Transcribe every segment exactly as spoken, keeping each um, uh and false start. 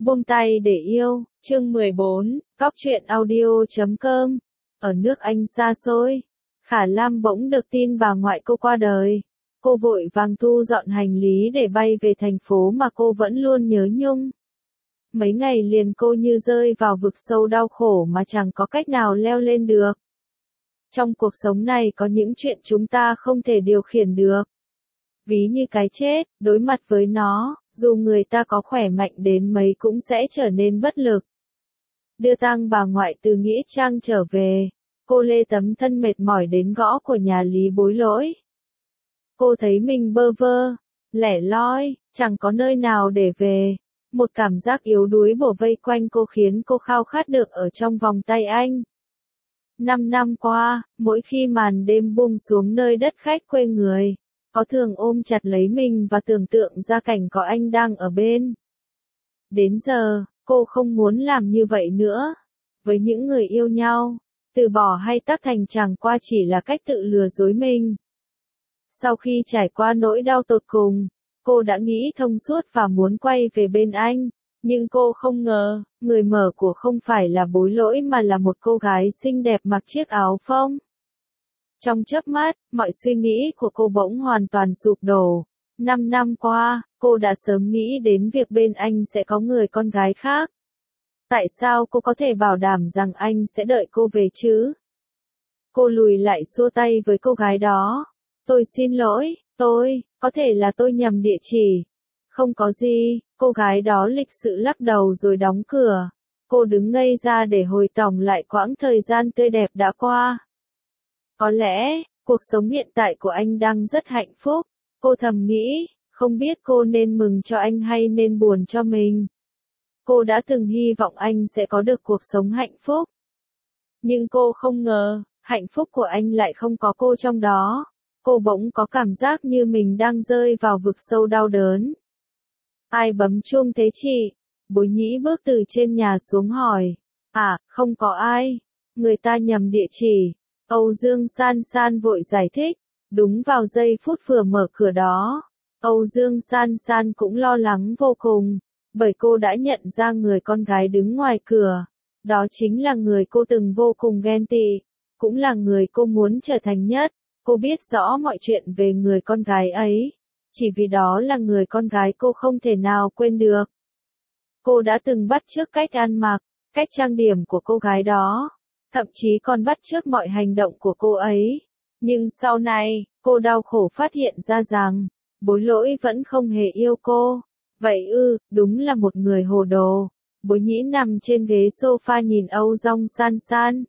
Buông tay để yêu, chương mười bốn, Cóc truyện audio chấm com. Ở nước Anh xa xôi, Khả Lam bỗng được tin bà ngoại cô qua đời. Cô vội vàng thu dọn hành lý để bay về thành phố mà cô vẫn luôn nhớ nhung. Mấy ngày liền cô như rơi vào vực sâu đau khổ mà chẳng có cách nào leo lên được. Trong cuộc sống này có những chuyện chúng ta không thể điều khiển được. Ví như cái chết, đối mặt với nó, dù người ta có khỏe mạnh đến mấy cũng sẽ trở nên bất lực. Đưa tang bà ngoại từ Nghĩa Trang trở về, cô lê tấm thân mệt mỏi đến gõ của nhà Lý Bối Lỗi. Cô thấy mình bơ vơ, lẻ loi, chẳng có nơi nào để về. Một cảm giác yếu đuối bủa vây quanh cô khiến cô khao khát được ở trong vòng tay anh. Năm năm qua, mỗi khi màn đêm buông xuống nơi đất khách quê người, có thường ôm chặt lấy mình và tưởng tượng ra cảnh có anh đang ở bên. Đến giờ, cô không muốn làm như vậy nữa. Với những người yêu nhau, từ bỏ hay tác thành chẳng qua chỉ là cách tự lừa dối mình. Sau khi trải qua nỗi đau tột cùng, cô đã nghĩ thông suốt và muốn quay về bên anh. Nhưng cô không ngờ, người mở của không phải là Bối Lỗi mà là một cô gái xinh đẹp mặc chiếc áo phông. Trong chớp mắt, mọi suy nghĩ của cô bỗng hoàn toàn sụp đổ. Năm năm qua, cô đã sớm nghĩ đến việc bên anh sẽ có người con gái khác. Tại sao cô có thể bảo đảm rằng anh sẽ đợi cô về chứ? Cô lùi lại xua tay với cô gái đó. Tôi xin lỗi, tôi, có thể là tôi nhầm địa chỉ. Không có gì, cô gái đó lịch sự lắc đầu rồi đóng cửa. Cô đứng ngây ra để hồi tổng lại quãng thời gian tươi đẹp đã qua. Có lẽ, cuộc sống hiện tại của anh đang rất hạnh phúc. Cô thầm nghĩ, không biết cô nên mừng cho anh hay nên buồn cho mình. Cô đã từng hy vọng anh sẽ có được cuộc sống hạnh phúc. Nhưng cô không ngờ, hạnh phúc của anh lại không có cô trong đó. Cô bỗng có cảm giác như mình đang rơi vào vực sâu đau đớn. Ai bấm chuông thế chị? Bối Nhĩ bước từ trên nhà xuống hỏi. À, không có ai. Người ta nhầm địa chỉ. Âu Dương San San vội giải thích. Đúng vào giây phút vừa mở cửa đó, Âu Dương San San cũng lo lắng vô cùng, bởi cô đã nhận ra người con gái đứng ngoài cửa. Đó chính là người cô từng vô cùng ghen tị, cũng là người cô muốn trở thành nhất. Cô biết rõ mọi chuyện về người con gái ấy, chỉ vì đó là người con gái cô không thể nào quên được. Cô đã từng bắt chước cách ăn mặc, cách trang điểm của cô gái đó, thậm chí còn bắt chước mọi hành động của cô ấy. Nhưng sau này, cô đau khổ phát hiện ra rằng, Bối Lỗi vẫn không hề yêu cô. Vậy ư, đúng là một người hồ đồ. Bối Nhĩ nằm trên ghế sofa nhìn Âu Dương San San.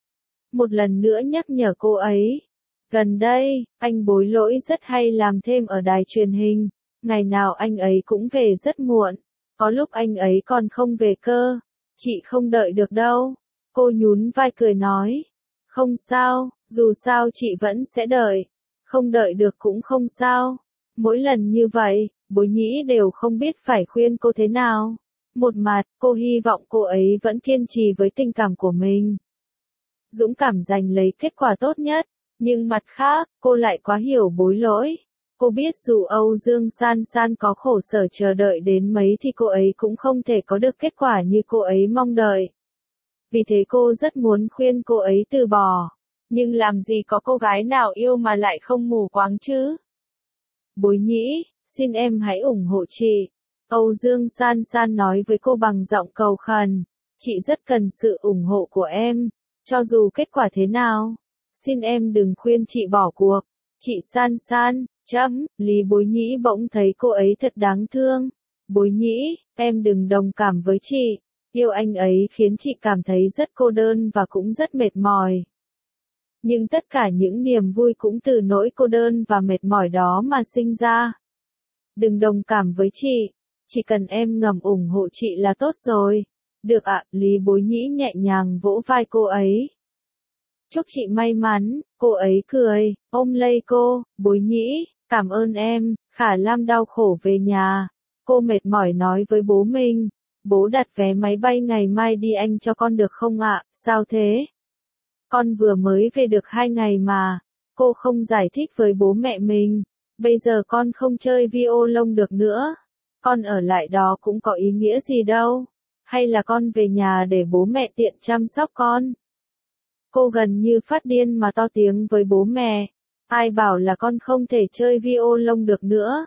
Một lần nữa nhắc nhở cô ấy. Gần đây, anh Bối Lỗi rất hay làm thêm ở đài truyền hình. Ngày nào anh ấy cũng về rất muộn. Có lúc anh ấy còn không về cơ. Chị không đợi được đâu. Cô nhún vai cười nói. Không sao, dù sao chị vẫn sẽ đợi. Không đợi được cũng không sao. Mỗi lần như vậy, Bối Nhĩ đều không biết phải khuyên cô thế nào. Một mặt, cô hy vọng cô ấy vẫn kiên trì với tình cảm của mình. Dũng cảm giành lấy kết quả tốt nhất. Nhưng mặt khác, cô lại quá hiểu Bối Lỗi. Cô biết dù Âu Dương San San có khổ sở chờ đợi đến mấy thì cô ấy cũng không thể có được kết quả như cô ấy mong đợi. Vì thế cô rất muốn khuyên cô ấy từ bỏ. Nhưng làm gì có cô gái nào yêu mà lại không mù quáng chứ? Bối Nhĩ, xin em hãy ủng hộ chị. Âu Dương San San nói với cô bằng giọng cầu khẩn. Chị rất cần sự ủng hộ của em. Cho dù kết quả thế nào. Xin em đừng khuyên chị bỏ cuộc. Chị San San, chấm, Lý Bối Nhĩ bỗng thấy cô ấy thật đáng thương. Bối Nhĩ, em đừng đồng cảm với chị. Yêu anh ấy khiến chị cảm thấy rất cô đơn và cũng rất mệt mỏi. Nhưng tất cả những niềm vui cũng từ nỗi cô đơn và mệt mỏi đó mà sinh ra. Đừng đồng cảm với chị. Chỉ cần em ngầm ủng hộ chị là tốt rồi. Được ạ, Lý Bối Nhĩ nhẹ nhàng vỗ vai cô ấy. Chúc chị may mắn, cô ấy cười, ôm lấy cô. Bối Nhĩ, cảm ơn em. Khả Lam đau khổ về nhà. Cô mệt mỏi nói với bố mình. Bố đặt vé máy bay ngày mai đi Anh cho con được không ạ? Sao thế? Con vừa mới về được hai ngày mà. Cô không giải thích với bố mẹ mình. Bây giờ con không chơi violon được nữa. Con ở lại đó cũng có ý nghĩa gì đâu. Hay là con về nhà để bố mẹ tiện chăm sóc con. Cô gần như phát điên mà to tiếng với bố mẹ. Ai bảo là con không thể chơi violon được nữa.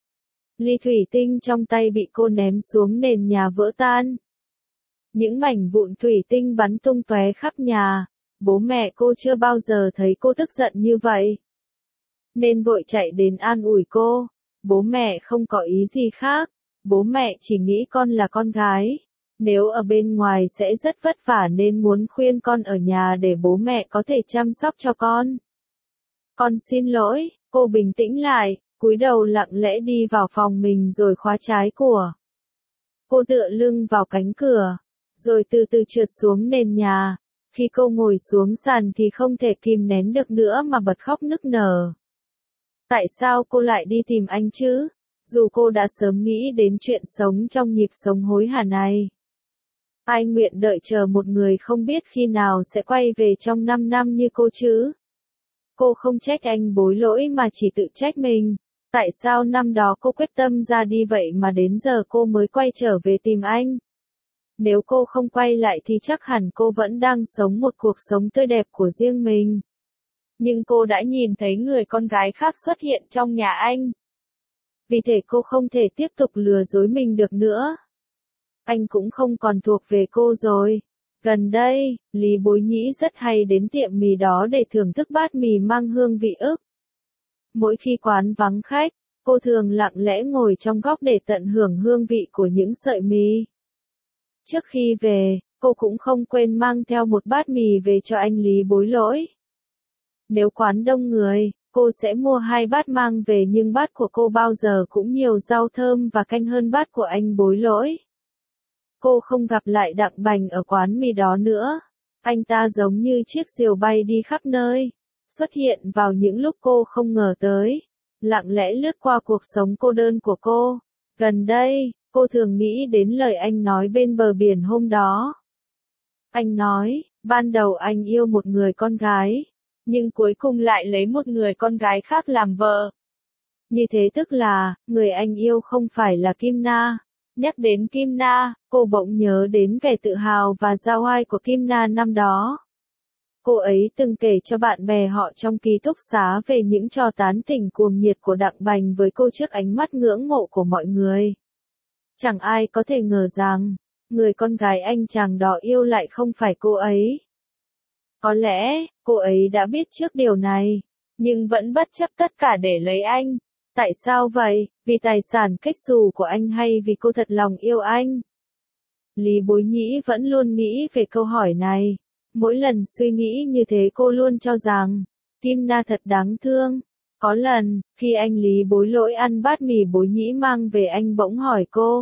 Ly thủy tinh trong tay bị cô ném xuống nền nhà vỡ tan. Những mảnh vụn thủy tinh bắn tung tóe khắp nhà. Bố mẹ cô chưa bao giờ thấy cô tức giận như vậy. Nên vội chạy đến an ủi cô. Bố mẹ không có ý gì khác. Bố mẹ chỉ nghĩ con là con gái. Nếu ở bên ngoài sẽ rất vất vả nên muốn khuyên con ở nhà để bố mẹ có thể chăm sóc cho con. Con xin lỗi, cô bình tĩnh lại, cúi đầu lặng lẽ đi vào phòng mình rồi khóa trái của. Cô tựa lưng vào cánh cửa, rồi từ từ trượt xuống nền nhà. Khi cô ngồi xuống sàn thì không thể kìm nén được nữa mà bật khóc nức nở. Tại sao cô lại đi tìm anh chứ? Dù cô đã sớm nghĩ đến chuyện sống trong nhịp sống hối hả này. Ai nguyện đợi chờ một người không biết khi nào sẽ quay về trong năm năm như cô chứ? Cô không trách anh bối lỗi mà chỉ tự trách mình. Tại sao năm đó cô quyết tâm ra đi vậy mà đến giờ cô mới quay trở về tìm anh? Nếu cô không quay lại thì chắc hẳn cô vẫn đang sống một cuộc sống tươi đẹp của riêng mình. Nhưng cô đã nhìn thấy người con gái khác xuất hiện trong nhà anh. Vì thế cô không thể tiếp tục lừa dối mình được nữa. Anh cũng không còn thuộc về cô rồi. Gần đây, Lý Bối Nhĩ rất hay đến tiệm mì đó để thưởng thức bát mì mang hương vị ức. Mỗi khi quán vắng khách, cô thường lặng lẽ ngồi trong góc để tận hưởng hương vị của những sợi mì. Trước khi về, cô cũng không quên mang theo một bát mì về cho anh Lý Bối Lỗi. Nếu quán đông người, cô sẽ mua hai bát mang về nhưng bát của cô bao giờ cũng nhiều rau thơm và canh hơn bát của anh Bối Lỗi. Cô không gặp lại Đặng Bành ở quán mì đó nữa. Anh ta giống như chiếc diều bay đi khắp nơi, xuất hiện vào những lúc cô không ngờ tới, lặng lẽ lướt qua cuộc sống cô đơn của cô. Gần đây, cô thường nghĩ đến lời anh nói bên bờ biển hôm đó. Anh nói, ban đầu anh yêu một người con gái, nhưng cuối cùng lại lấy một người con gái khác làm vợ. Như thế tức là, người anh yêu không phải là Kim Na. Nhắc đến Kim Na, cô bỗng nhớ đến vẻ tự hào và giao oai của Kim Na năm đó. Cô ấy từng kể cho bạn bè họ trong ký túc xá về những trò tán tỉnh cuồng nhiệt của Đặng Bành với cô trước ánh mắt ngưỡng mộ của mọi người. Chẳng ai có thể ngờ rằng, người con gái anh chàng đó yêu lại không phải cô ấy. Có lẽ, cô ấy đã biết trước điều này, nhưng vẫn bất chấp tất cả để lấy anh. Tại sao vậy? Vì tài sản kết xù của anh hay vì cô thật lòng yêu anh? Lý Bối Nhĩ vẫn luôn nghĩ về câu hỏi này. Mỗi lần suy nghĩ như thế cô luôn cho rằng, Kim Na thật đáng thương. Có lần, khi anh Lý Bối Lỗi ăn bát mì Bối Nhĩ mang về anh bỗng hỏi cô.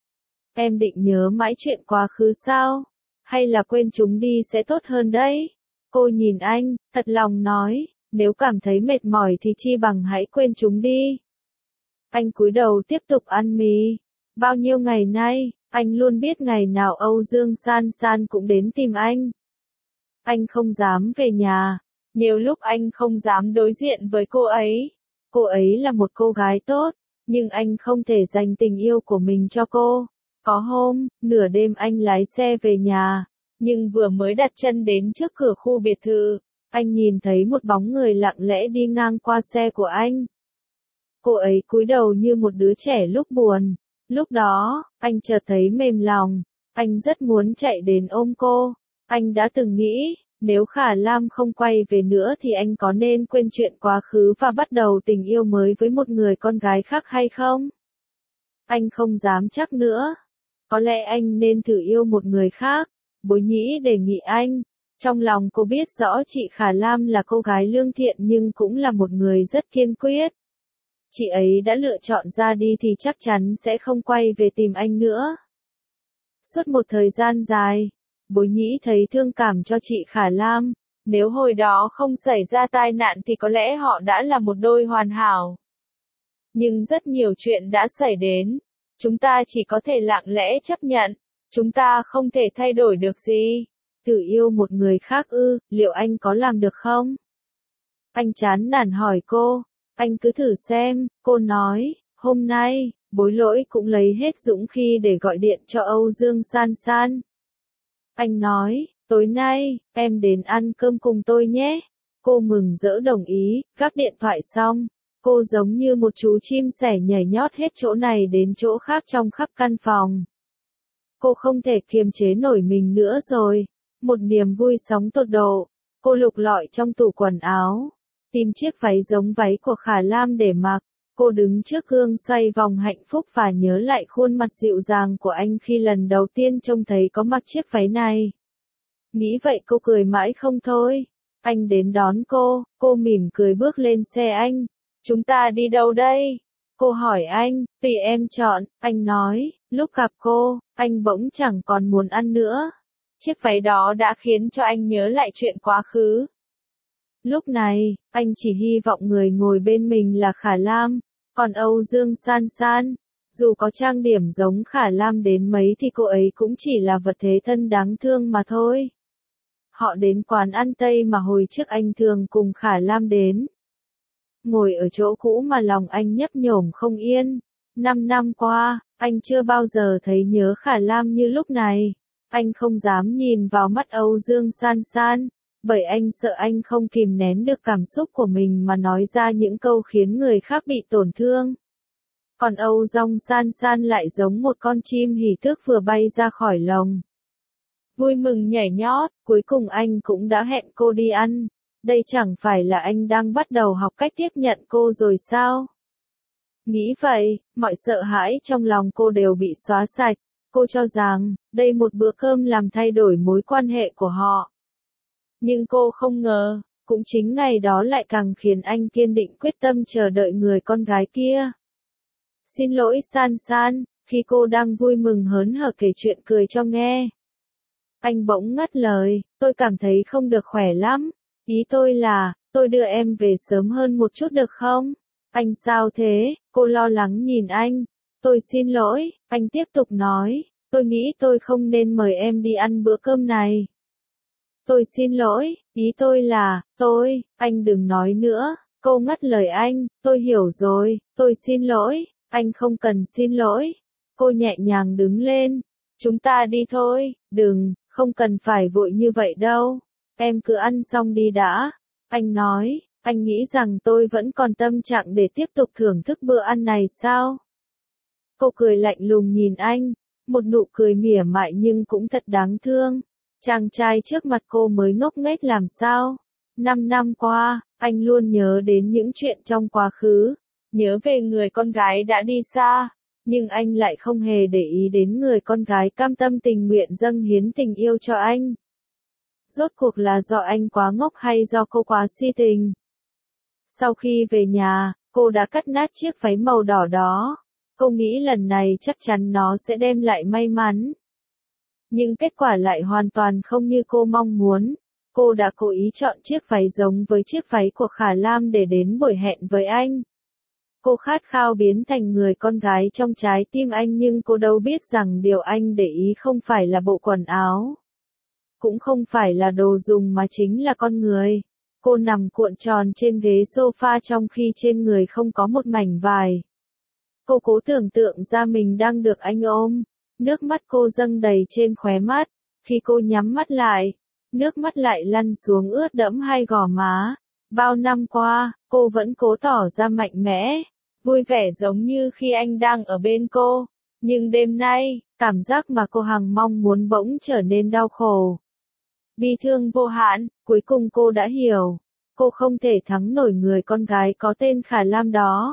Em định nhớ mãi chuyện quá khứ sao? Hay là quên chúng đi sẽ tốt hơn đấy? Cô nhìn anh, thật lòng nói, nếu cảm thấy mệt mỏi thì chi bằng hãy quên chúng đi. Anh cúi đầu tiếp tục ăn mì. Bao nhiêu ngày nay, anh luôn biết ngày nào Âu Dương San San cũng đến tìm anh. Anh không dám về nhà. Nhiều lúc anh không dám đối diện với cô ấy. Cô ấy là một cô gái tốt, nhưng anh không thể dành tình yêu của mình cho cô. Có hôm, nửa đêm anh lái xe về nhà, nhưng vừa mới đặt chân đến trước cửa khu biệt thự, anh nhìn thấy một bóng người lặng lẽ đi ngang qua xe của anh. Cô ấy cúi đầu như một đứa trẻ lúc buồn. Lúc đó, anh chợt thấy mềm lòng. Anh rất muốn chạy đến ôm cô. Anh đã từng nghĩ, nếu Khả Lam không quay về nữa thì anh có nên quên chuyện quá khứ và bắt đầu tình yêu mới với một người con gái khác hay không? Anh không dám chắc nữa. Có lẽ anh nên thử yêu một người khác. Bối Nhĩ đề nghị anh. Trong lòng cô biết rõ chị Khả Lam là cô gái lương thiện nhưng cũng là một người rất kiên quyết. Chị ấy đã lựa chọn ra đi thì chắc chắn sẽ không quay về tìm anh nữa. Suốt một thời gian dài, Bối Nhĩ thấy thương cảm cho chị Khả Lam. Nếu hồi đó không xảy ra tai nạn thì có lẽ họ đã là một đôi hoàn hảo. Nhưng rất nhiều chuyện đã xảy đến. Chúng ta chỉ có thể lặng lẽ chấp nhận. Chúng ta không thể thay đổi được gì. Thử yêu một người khác ư, liệu anh có làm được không? Anh chán nản hỏi cô. Anh cứ thử xem, cô nói, hôm nay, Bối Lỗi cũng lấy hết dũng khí để gọi điện cho Âu Dương San San. Anh nói, tối nay, em đến ăn cơm cùng tôi nhé. Cô mừng rỡ đồng ý, gác điện thoại xong. Cô giống như một chú chim sẻ nhảy nhót hết chỗ này đến chỗ khác trong khắp căn phòng. Cô không thể kiềm chế nổi mình nữa rồi. Một niềm vui sóng tột độ. Cô lục lọi trong tủ quần áo. Tìm chiếc váy giống váy của Khả Lam để mặc. Cô đứng trước gương xoay vòng hạnh phúc và nhớ lại khuôn mặt dịu dàng của anh khi lần đầu tiên trông thấy có mặc chiếc váy này. Nghĩ vậy cô cười mãi không thôi. Anh đến đón cô, cô mỉm cười bước lên xe anh. Chúng ta đi đâu đây? Cô hỏi anh, tùy em chọn, anh nói, lúc gặp cô, anh bỗng chẳng còn muốn ăn nữa. Chiếc váy đó đã khiến cho anh nhớ lại chuyện quá khứ. Lúc này, anh chỉ hy vọng người ngồi bên mình là Khả Lam, còn Âu Dương San San, dù có trang điểm giống Khả Lam đến mấy thì cô ấy cũng chỉ là vật thế thân đáng thương mà thôi. Họ đến quán ăn Tây mà hồi trước anh thường cùng Khả Lam đến. Ngồi ở chỗ cũ mà lòng anh nhấp nhổm không yên. Năm năm qua, anh chưa bao giờ thấy nhớ Khả Lam như lúc này. Anh không dám nhìn vào mắt Âu Dương San San, bởi anh sợ anh không kìm nén được cảm xúc của mình mà nói ra những câu khiến người khác bị tổn thương. Còn Âu Dương San San lại giống một con chim hỉ thước vừa bay ra khỏi lồng. Vui mừng nhảy nhót, cuối cùng anh cũng đã hẹn cô đi ăn. Đây chẳng phải là anh đang bắt đầu học cách tiếp nhận cô rồi sao? Nghĩ vậy, mọi sợ hãi trong lòng cô đều bị xóa sạch. Cô cho rằng, đây một bữa cơm làm thay đổi mối quan hệ của họ. Nhưng cô không ngờ, cũng chính ngày đó lại càng khiến anh kiên định quyết tâm chờ đợi người con gái kia. Xin lỗi San San, khi cô đang vui mừng hớn hở kể chuyện cười cho nghe. Anh bỗng ngắt lời, tôi cảm thấy không được khỏe lắm. Ý tôi là, tôi đưa em về sớm hơn một chút được không? Anh sao thế? Cô lo lắng nhìn anh. Tôi xin lỗi, anh tiếp tục nói, tôi nghĩ tôi không nên mời em đi ăn bữa cơm này. Tôi xin lỗi, ý tôi là, tôi, anh đừng nói nữa. Cô ngắt lời anh, tôi hiểu rồi, tôi xin lỗi, anh không cần xin lỗi. Cô nhẹ nhàng đứng lên. Chúng ta đi thôi, đừng, không cần phải vội như vậy đâu. Em cứ ăn xong đi đã. Anh nói, anh nghĩ rằng tôi vẫn còn tâm trạng để tiếp tục thưởng thức bữa ăn này sao? Cô cười lạnh lùng nhìn anh, một nụ cười mỉa mai nhưng cũng thật đáng thương. Chàng trai trước mặt cô mới ngốc nghếch làm sao? Năm năm qua, anh luôn nhớ đến những chuyện trong quá khứ, nhớ về người con gái đã đi xa, nhưng anh lại không hề để ý đến người con gái cam tâm tình nguyện dâng hiến tình yêu cho anh. Rốt cuộc là do anh quá ngốc hay do cô quá si tình? Sau khi về nhà, cô đã cắt nát chiếc váy màu đỏ đó. Cô nghĩ lần này chắc chắn nó sẽ đem lại may mắn. Nhưng kết quả lại hoàn toàn không như cô mong muốn. Cô đã cố ý chọn chiếc váy giống với chiếc váy của Khả Lam để đến buổi hẹn với anh. Cô khát khao biến thành người con gái trong trái tim anh nhưng cô đâu biết rằng điều anh để ý không phải là bộ quần áo. Cũng không phải là đồ dùng mà chính là con người. Cô nằm cuộn tròn trên ghế sofa trong khi trên người không có một mảnh vải. Cô cố tưởng tượng ra mình đang được anh ôm. Nước mắt cô dâng đầy trên khóe mắt. Khi cô nhắm mắt lại, nước mắt lại lăn xuống ướt đẫm hai gò má. Bao năm qua, cô vẫn cố tỏ ra mạnh mẽ, vui vẻ giống như khi anh đang ở bên cô. Nhưng đêm nay, cảm giác mà cô hằng mong muốn bỗng trở nên đau khổ. Bi thương vô hạn, cuối cùng cô đã hiểu. Cô không thể thắng nổi người con gái có tên Khả Lam đó.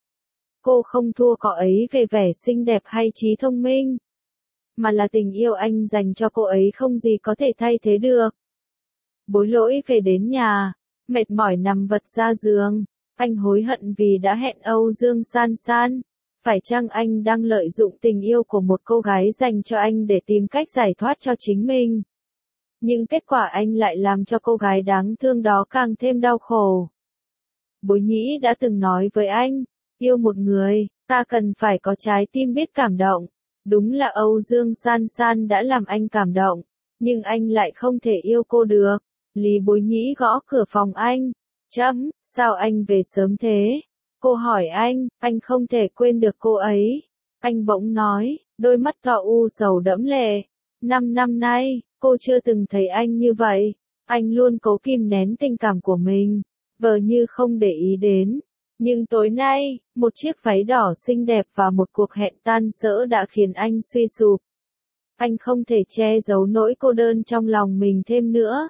Cô không thua cậu ấy về vẻ xinh đẹp hay trí thông minh. Mà là tình yêu anh dành cho cô ấy không gì có thể thay thế được. Bối Lỗi về đến nhà, mệt mỏi nằm vật ra giường. Anh hối hận vì đã hẹn Âu Dương San San. Phải chăng anh đang lợi dụng tình yêu của một cô gái dành cho anh để tìm cách giải thoát cho chính mình? Nhưng kết quả anh lại làm cho cô gái đáng thương đó càng thêm đau khổ. Bối Nhĩ đã từng nói với anh, yêu một người, ta cần phải có trái tim biết cảm động. Đúng là Âu Dương San San đã làm anh cảm động, nhưng anh lại không thể yêu cô được. Lý Bối Nhĩ gõ cửa phòng anh. Chấm, sao anh về sớm thế? Cô hỏi anh, anh không thể quên được cô ấy. Anh bỗng nói, đôi mắt to u sầu đẫm lệ. Năm năm nay, cô chưa từng thấy anh như vậy. Anh luôn cố kìm nén tình cảm của mình, vờ như không để ý đến. Nhưng tối nay, một chiếc váy đỏ xinh đẹp và một cuộc hẹn tan rỡ đã khiến anh suy sụp. Anh không thể che giấu nỗi cô đơn trong lòng mình thêm nữa.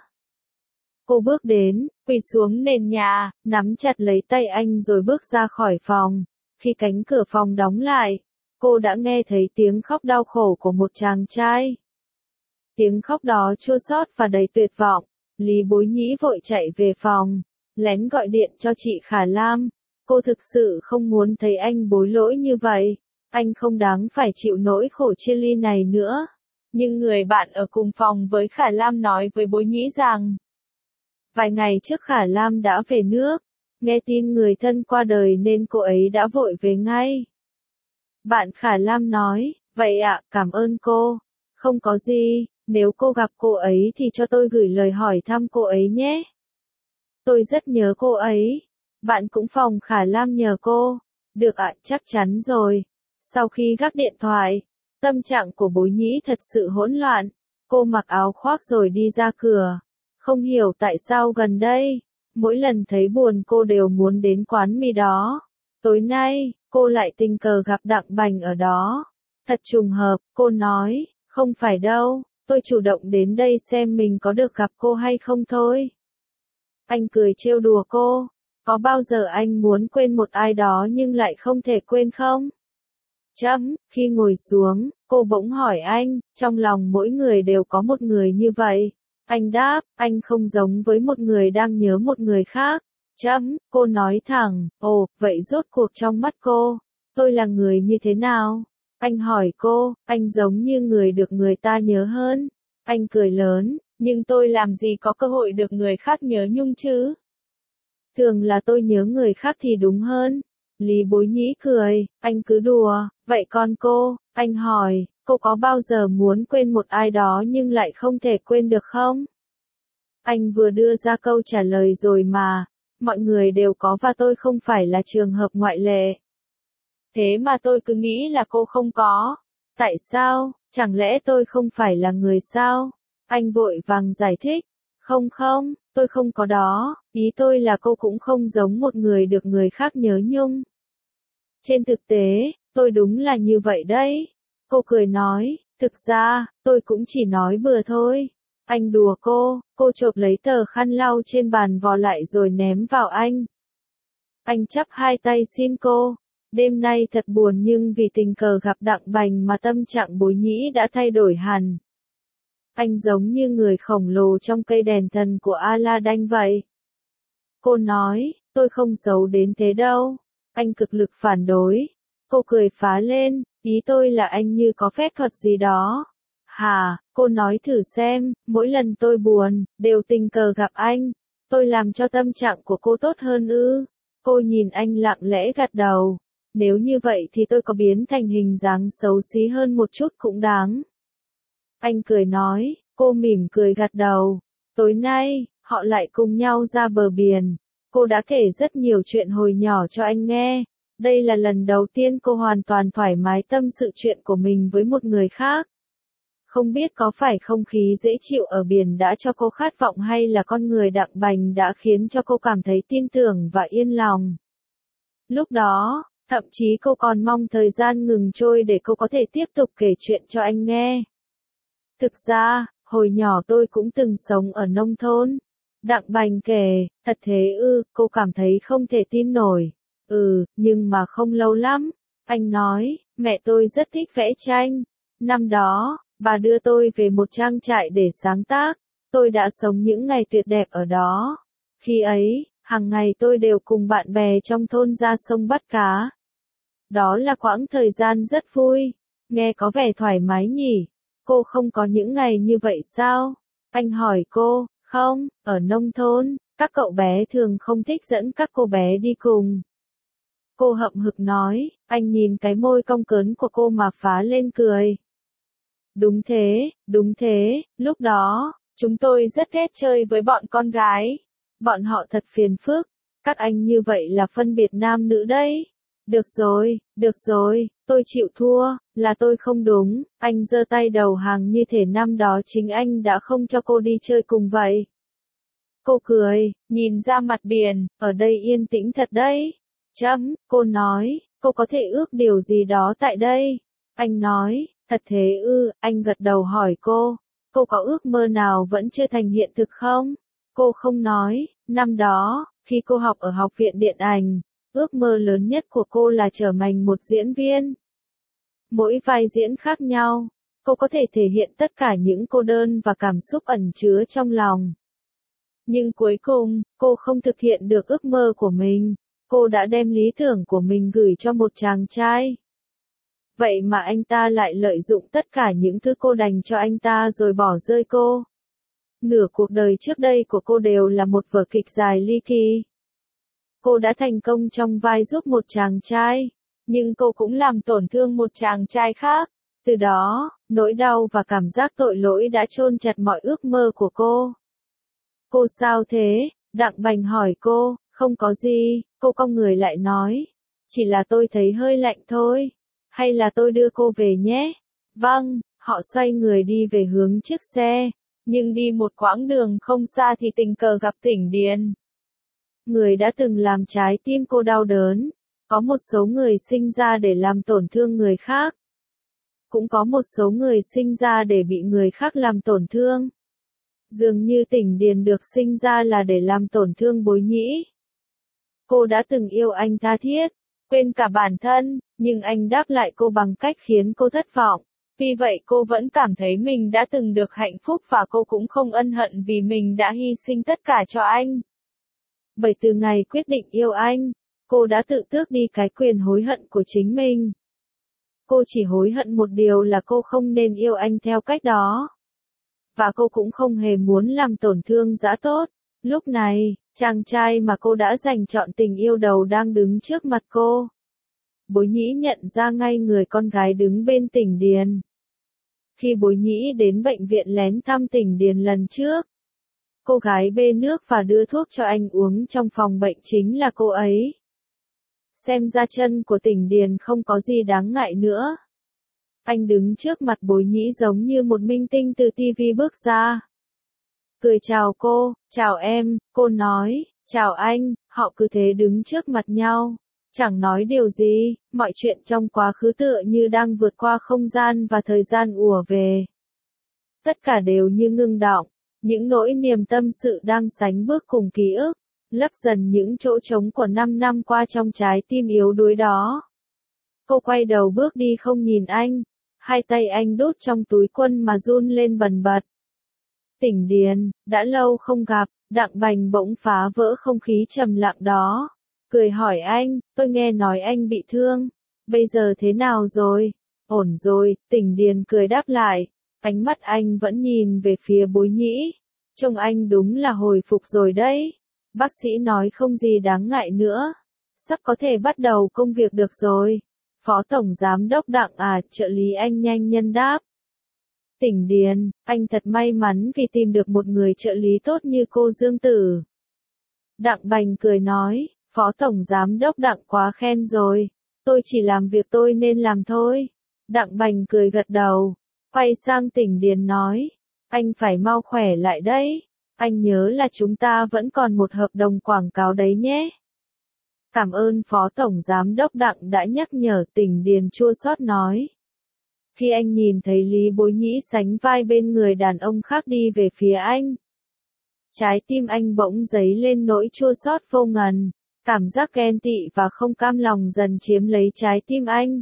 Cô bước đến, quỳ xuống nền nhà, nắm chặt lấy tay anh rồi bước ra khỏi phòng. Khi cánh cửa phòng đóng lại, cô đã nghe thấy tiếng khóc đau khổ của một chàng trai. Tiếng khóc đó chua xót và đầy tuyệt vọng. Lý Bối Nhĩ vội chạy về phòng, lén gọi điện cho chị Khả Lam. Cô thực sự không muốn thấy anh bối lỗi như vậy. Anh không đáng phải chịu nỗi khổ chia ly này nữa. Nhưng người bạn ở cùng phòng với Khả Lam nói với Bối Nhĩ rằng, vài ngày trước Khả Lam đã về nước, nghe tin người thân qua đời nên cô ấy đã vội về ngay. Bạn Khả Lam nói, vậy ạ, cảm ơn cô. Không có gì, nếu cô gặp cô ấy thì cho tôi gửi lời hỏi thăm cô ấy nhé. Tôi rất nhớ cô ấy. Bạn cũng phòng Khả Lam nhờ cô. Được ạ, chắc chắn rồi. Sau khi gác điện thoại, tâm trạng của Bối Nhĩ thật sự hỗn loạn. Cô mặc áo khoác rồi đi ra cửa. Không hiểu tại sao gần đây, mỗi lần thấy buồn cô đều muốn đến quán mì đó. Tối nay, cô lại tình cờ gặp Đặng Bành ở đó. Thật trùng hợp, cô nói, không phải đâu, tôi chủ động đến đây xem mình có được gặp cô hay không thôi. Anh cười trêu đùa cô, có bao giờ anh muốn quên một ai đó nhưng lại không thể quên không? Chấm, khi ngồi xuống, cô bỗng hỏi anh, trong lòng mỗi người đều có một người như vậy. Anh đáp, anh không giống với một người đang nhớ một người khác. Chấm, cô nói thẳng, ồ, vậy rốt cuộc trong mắt cô, tôi là người như thế nào? Anh hỏi cô, anh giống như người được người ta nhớ hơn. Anh cười lớn, nhưng tôi làm gì có cơ hội được người khác nhớ nhung chứ? Thường là tôi nhớ người khác thì đúng hơn. Lý Bối Nhĩ cười, anh cứ đùa, vậy còn cô, anh hỏi, cô có bao giờ muốn quên một ai đó nhưng lại không thể quên được không? Anh vừa đưa ra câu trả lời rồi mà, mọi người đều có và tôi không phải là trường hợp ngoại lệ. Thế mà tôi cứ nghĩ là cô không có. Tại sao, chẳng lẽ tôi không phải là người sao? Anh vội vàng giải thích. Không không, tôi không có đó, ý tôi là cô cũng không giống một người được người khác nhớ nhung. Trên thực tế, tôi đúng là như vậy đấy. Cô cười nói, thực ra, tôi cũng chỉ nói bừa thôi. Anh đùa cô, cô chộp lấy tờ khăn lau trên bàn vò lại rồi ném vào anh. Anh chắp hai tay xin cô. Đêm nay thật buồn nhưng vì tình cờ gặp Đặng Bành mà tâm trạng Bối Nhĩ đã thay đổi hẳn. Anh giống như người khổng lồ trong cây đèn thần của Aladdin vậy. Cô nói, tôi không xấu đến thế đâu. Anh cực lực phản đối. Cô cười phá lên, ý tôi là anh như có phép thuật gì đó. Hà, cô nói thử xem, mỗi lần tôi buồn, đều tình cờ gặp anh. Tôi làm cho tâm trạng của cô tốt hơn ư. Cô nhìn anh lặng lẽ gật đầu. Nếu như vậy thì tôi có biến thành hình dáng xấu xí hơn một chút cũng đáng. Anh cười nói, cô mỉm cười gật đầu. Tối nay, họ lại cùng nhau ra bờ biển. Cô đã kể rất nhiều chuyện hồi nhỏ cho anh nghe. Đây là lần đầu tiên cô hoàn toàn thoải mái tâm sự chuyện của mình với một người khác. Không biết có phải không khí dễ chịu ở biển đã cho cô khát vọng hay là con người Đặng Bành đã khiến cho cô cảm thấy tin tưởng và yên lòng. Lúc đó, thậm chí cô còn mong thời gian ngừng trôi để cô có thể tiếp tục kể chuyện cho anh nghe. Thực ra, hồi nhỏ tôi cũng từng sống ở nông thôn. Đặng Bành kể, thật thế ư, cô cảm thấy không thể tin nổi. Ừ, nhưng mà không lâu lắm. Anh nói, mẹ tôi rất thích vẽ tranh. Năm đó, bà đưa tôi về một trang trại để sáng tác. Tôi đã sống những ngày tuyệt đẹp ở đó. Khi ấy, hàng ngày tôi đều cùng bạn bè trong thôn ra sông bắt cá. Đó là quãng thời gian rất vui. Nghe có vẻ thoải mái nhỉ? Cô không có những ngày như vậy sao? Anh hỏi cô, không, ở nông thôn, các cậu bé thường không thích dẫn các cô bé đi cùng. Cô hậm hực nói, anh nhìn cái môi cong cớn của cô mà phá lên cười. Đúng thế, đúng thế, lúc đó, chúng tôi rất ghét chơi với bọn con gái. Bọn họ thật phiền phức. Các anh như vậy là phân biệt nam nữ đấy. Được rồi, được rồi, tôi chịu thua, là tôi không đúng, anh giơ tay đầu hàng như thể năm đó chính anh đã không cho cô đi chơi cùng vậy. Cô cười, nhìn ra mặt biển, ở đây yên tĩnh thật đấy. Chấm, cô nói, cô có thể ước điều gì đó tại đây. Anh nói, thật thế ư, anh gật đầu hỏi cô, cô có ước mơ nào vẫn chưa thành hiện thực không? Cô không nói, năm đó, khi cô học ở học viện điện ảnh, ước mơ lớn nhất của cô là trở thành một diễn viên. Mỗi vai diễn khác nhau, cô có thể thể hiện tất cả những cô đơn và cảm xúc ẩn chứa trong lòng. Nhưng cuối cùng, cô không thực hiện được ước mơ của mình. Cô đã đem lý tưởng của mình gửi cho một chàng trai. Vậy mà anh ta lại lợi dụng tất cả những thứ cô dành cho anh ta rồi bỏ rơi cô. Nửa cuộc đời trước đây của cô đều là một vở kịch dài ly kỳ. Cô đã thành công trong vai giúp một chàng trai, nhưng cô cũng làm tổn thương một chàng trai khác. Từ đó, nỗi đau và cảm giác tội lỗi đã chôn chặt mọi ước mơ của cô. Cô sao thế? Đặng Bành hỏi cô, không có gì, cô cong người lại nói. Chỉ là tôi thấy hơi lạnh thôi. Hay là tôi đưa cô về nhé? Vâng, họ xoay người đi về hướng chiếc xe. Nhưng đi một quãng đường không xa thì tình cờ gặp Tỉnh Điền. Người đã từng làm trái tim cô đau đớn. Có một số người sinh ra để làm tổn thương người khác. Cũng có một số người sinh ra để bị người khác làm tổn thương. Dường như Tỉnh Điền được sinh ra là để làm tổn thương Bối Nhĩ. Cô đã từng yêu anh tha thiết, quên cả bản thân, nhưng anh đáp lại cô bằng cách khiến cô thất vọng. Vì vậy cô vẫn cảm thấy mình đã từng được hạnh phúc và cô cũng không ân hận vì mình đã hy sinh tất cả cho anh. Bởi từ ngày quyết định yêu anh, cô đã tự tước đi cái quyền hối hận của chính mình. Cô chỉ hối hận một điều là cô không nên yêu anh theo cách đó. Và cô cũng không hề muốn làm tổn thương Dã Tốt. Lúc này, chàng trai mà cô đã dành trọn tình yêu đầu đang đứng trước mặt cô. Bối Nhĩ nhận ra ngay người con gái đứng bên Tỉnh Điền. Khi Bối Nhĩ đến bệnh viện lén thăm Tỉnh Điền lần trước, cô gái bê nước và đưa thuốc cho anh uống trong phòng bệnh chính là cô ấy. Xem ra chân của Tỉnh Điền không có gì đáng ngại nữa. Anh đứng trước mặt Bối Nhĩ giống như một minh tinh từ ti vi bước ra. Cười chào cô, chào em, cô nói, chào anh, họ cứ thế đứng trước mặt nhau. Chẳng nói điều gì, mọi chuyện trong quá khứ tựa như đang vượt qua không gian và thời gian ùa về. Tất cả đều như ngưng đọng, những nỗi niềm tâm sự đang sánh bước cùng ký ức, lấp dần những chỗ trống của năm năm qua trong trái tim yếu đuối đó. Cô quay đầu bước đi không nhìn anh, hai tay anh đút trong túi quần mà run lên bần bật. Tỉnh Điền, đã lâu không gặp, Đặng Bành bỗng phá vỡ không khí trầm lặng đó. Cười hỏi anh, tôi nghe nói anh bị thương. Bây giờ thế nào rồi? Ổn rồi, Tỉnh Điền cười đáp lại. Ánh mắt anh vẫn nhìn về phía Bối Nhĩ. Trông anh đúng là hồi phục rồi đấy. Bác sĩ nói không gì đáng ngại nữa. Sắp có thể bắt đầu công việc được rồi. Phó Tổng Giám Đốc Đặng à, trợ lý anh nhanh nhân đáp. Tỉnh Điền, anh thật may mắn vì tìm được một người trợ lý tốt như cô Dương Tử. Đặng Bành cười nói, Phó Tổng Giám Đốc Đặng quá khen rồi. Tôi chỉ làm việc tôi nên làm thôi. Đặng Bành cười gật đầu. Quay sang Tỉnh Điền nói, anh phải mau khỏe lại đấy. Anh nhớ là chúng ta vẫn còn một hợp đồng quảng cáo đấy nhé. Cảm ơn Phó Tổng Giám Đốc Đặng đã nhắc nhở, Tỉnh Điền chua xót nói. Khi anh nhìn thấy Lý Bối Nhĩ sánh vai bên người đàn ông khác đi về phía anh, trái tim anh bỗng dấy lên nỗi chua xót vô ngần, cảm giác ghen tị và không cam lòng dần chiếm lấy trái tim anh.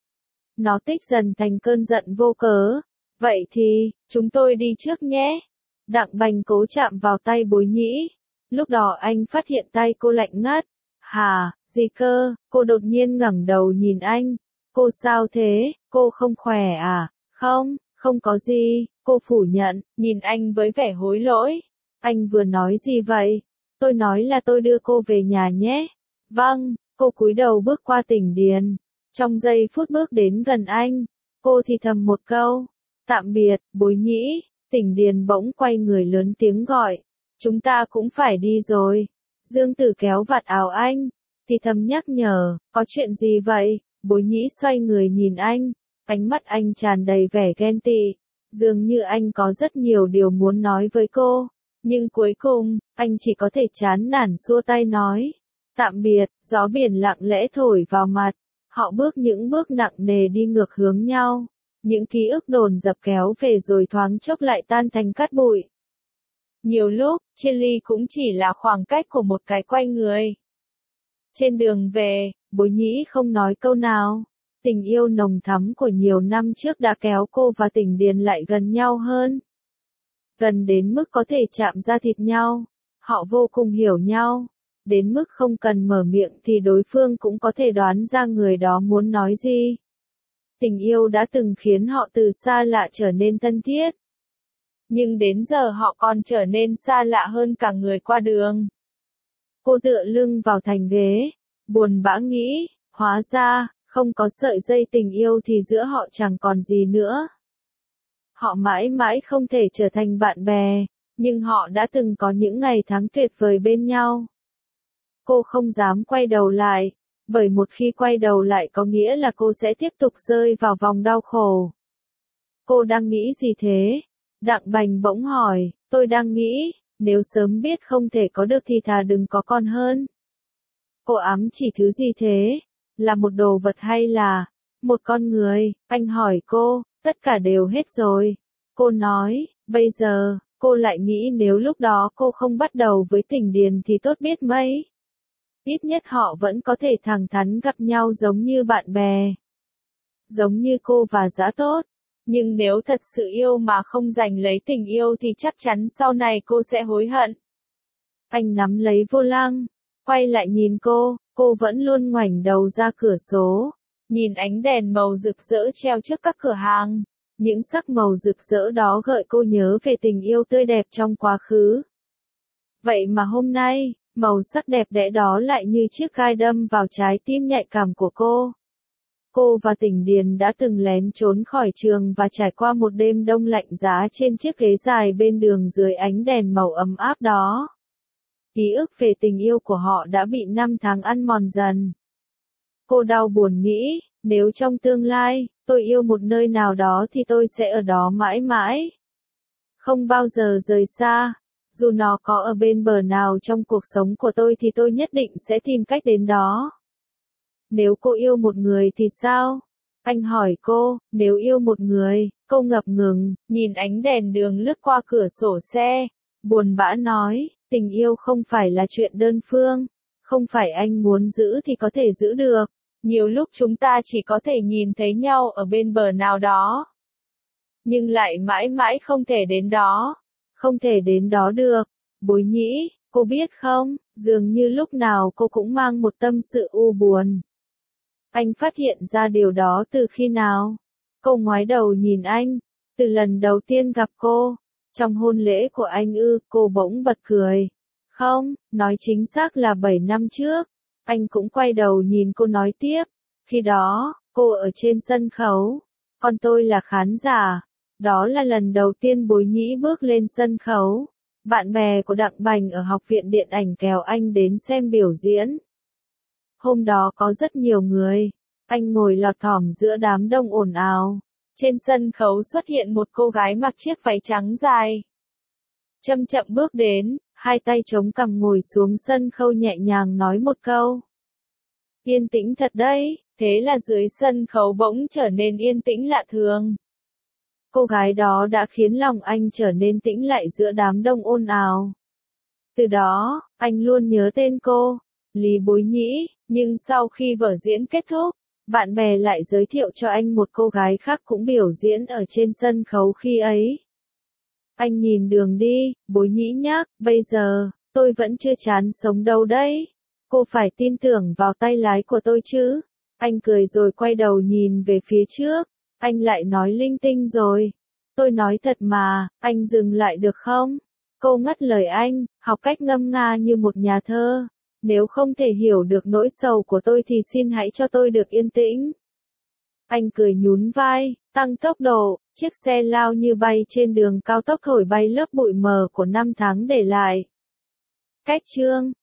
Nó tích dần thành cơn giận vô cớ. Vậy thì, chúng tôi đi trước nhé. Đặng Bành cố chạm vào tay Bối Nhĩ. Lúc đó anh phát hiện tay cô lạnh ngắt. Hà, gì cơ? Cô đột nhiên ngẩng đầu nhìn anh. Cô sao thế? Cô không khỏe à? Không, không có gì. Cô phủ nhận, nhìn anh với vẻ hối lỗi. Anh vừa nói gì vậy? Tôi nói là tôi đưa cô về nhà nhé. Vâng, cô cúi đầu bước qua Tỉnh Điền. Trong giây phút bước đến gần anh, cô thì thầm một câu. Tạm biệt, Bối Nhĩ. Tỉnh Điền bỗng quay người lớn tiếng gọi. Chúng ta cũng phải đi rồi. Dương Tử kéo vạt áo anh, thì thầm nhắc nhở, có chuyện gì vậy? Bối nhĩ xoay người nhìn anh, ánh mắt anh tràn đầy vẻ ghen tị, dường như anh có rất nhiều điều muốn nói với cô, nhưng cuối cùng, anh chỉ có thể chán nản xua tay nói, tạm biệt. Gió biển lặng lẽ thổi vào mặt, họ bước những bước nặng nề đi ngược hướng nhau, những ký ức dồn dập kéo về rồi thoáng chốc lại tan thành cát bụi. Nhiều lúc, chia ly cũng chỉ là khoảng cách của một cái quay người. Trên đường về, Bối nhĩ không nói câu nào. Tình yêu nồng thắm của nhiều năm trước đã kéo cô và Tỉnh Điền lại gần nhau hơn. Gần đến mức có thể chạm da thịt nhau. Họ vô cùng hiểu nhau. Đến mức không cần mở miệng thì đối phương cũng có thể đoán ra người đó muốn nói gì. Tình yêu đã từng khiến họ từ xa lạ trở nên thân thiết. Nhưng đến giờ họ còn trở nên xa lạ hơn cả người qua đường. Cô tựa lưng vào thành ghế, buồn bã nghĩ, hóa ra, không có sợi dây tình yêu thì giữa họ chẳng còn gì nữa. Họ mãi mãi không thể trở thành bạn bè, nhưng họ đã từng có những ngày tháng tuyệt vời bên nhau. Cô không dám quay đầu lại, bởi một khi quay đầu lại có nghĩa là cô sẽ tiếp tục rơi vào vòng đau khổ. Cô đang nghĩ gì thế? Đặng Bành bỗng hỏi, tôi đang nghĩ, nếu sớm biết không thể có được thì thà đừng có con hơn. Cô ám chỉ thứ gì thế? Là một đồ vật hay là một con người? Anh hỏi cô, tất cả đều hết rồi. Cô nói, bây giờ, cô lại nghĩ nếu lúc đó cô không bắt đầu với Tỉnh Điền thì tốt biết mấy. Ít nhất họ vẫn có thể thẳng thắn gặp nhau giống như bạn bè. Giống như cô và Dã Tốt. Nhưng nếu thật sự yêu mà không giành lấy tình yêu thì chắc chắn sau này cô sẽ hối hận. Anh nắm lấy vô lăng, quay lại nhìn cô, cô vẫn luôn ngoảnh đầu ra cửa sổ, nhìn ánh đèn màu rực rỡ treo trước các cửa hàng. Những sắc màu rực rỡ đó gợi cô nhớ về tình yêu tươi đẹp trong quá khứ. Vậy mà hôm nay, màu sắc đẹp đẽ đó lại như chiếc gai đâm vào trái tim nhạy cảm của cô. Cô và Tỉnh Điền đã từng lén trốn khỏi trường và trải qua một đêm đông lạnh giá trên chiếc ghế dài bên đường dưới ánh đèn màu ấm áp đó. Ký ức về tình yêu của họ đã bị năm tháng ăn mòn dần. Cô đau buồn nghĩ, nếu trong tương lai, tôi yêu một nơi nào đó thì tôi sẽ ở đó mãi mãi. Không bao giờ rời xa. Dù nó có ở bên bờ nào trong cuộc sống của tôi thì tôi nhất định sẽ tìm cách đến đó. Nếu cô yêu một người thì sao? Anh hỏi cô, nếu yêu một người, cô ngập ngừng, nhìn ánh đèn đường lướt qua cửa sổ xe, buồn bã nói, tình yêu không phải là chuyện đơn phương, không phải anh muốn giữ thì có thể giữ được, nhiều lúc chúng ta chỉ có thể nhìn thấy nhau ở bên bờ nào đó, nhưng lại mãi mãi không thể đến đó, không thể đến đó được. Bối nhĩ, cô biết không, dường như lúc nào cô cũng mang một tâm sự u buồn. Anh phát hiện ra điều đó từ khi nào? Cô ngoái đầu nhìn anh, từ lần đầu tiên gặp cô, trong hôn lễ của anh ư, cô bỗng bật cười. Không, nói chính xác là bảy năm trước. Anh cũng quay đầu nhìn cô nói tiếp, khi đó, cô ở trên sân khấu, còn tôi là khán giả. Đó là lần đầu tiên Bối nhĩ bước lên sân khấu. Bạn bè của Đặng Bành ở học viện điện ảnh kéo anh đến xem biểu diễn. Hôm đó có rất nhiều người. Anh ngồi lọt thỏm giữa đám đông ồn ào. Trên sân khấu xuất hiện một cô gái mặc chiếc váy trắng dài. Chậm chậm bước đến, hai tay chống cằm ngồi xuống sân khấu nhẹ nhàng nói một câu. Yên tĩnh thật đấy, thế là dưới sân khấu bỗng trở nên yên tĩnh lạ thường. Cô gái đó đã khiến lòng anh trở nên tĩnh lặng giữa đám đông ồn ào. Từ đó, anh luôn nhớ tên cô, Lý Bối Nhĩ, nhưng sau khi vở diễn kết thúc, bạn bè lại giới thiệu cho anh một cô gái khác cũng biểu diễn ở trên sân khấu khi ấy. Anh nhìn đường đi, Bối Nhĩ nhắc, bây giờ, tôi vẫn chưa chán sống đâu đấy. Cô phải tin tưởng vào tay lái của tôi chứ. Anh cười rồi quay đầu nhìn về phía trước. Anh lại nói linh tinh rồi. Tôi nói thật mà, anh dừng lại được không? Cô ngắt lời anh, học cách ngâm nga như một nhà thơ. Nếu không thể hiểu được nỗi sầu của tôi thì xin hãy cho tôi được yên tĩnh. Anh cười nhún vai, tăng tốc độ, chiếc xe lao như bay trên đường cao tốc thổi bay lớp bụi mờ của năm tháng để lại. Cách chương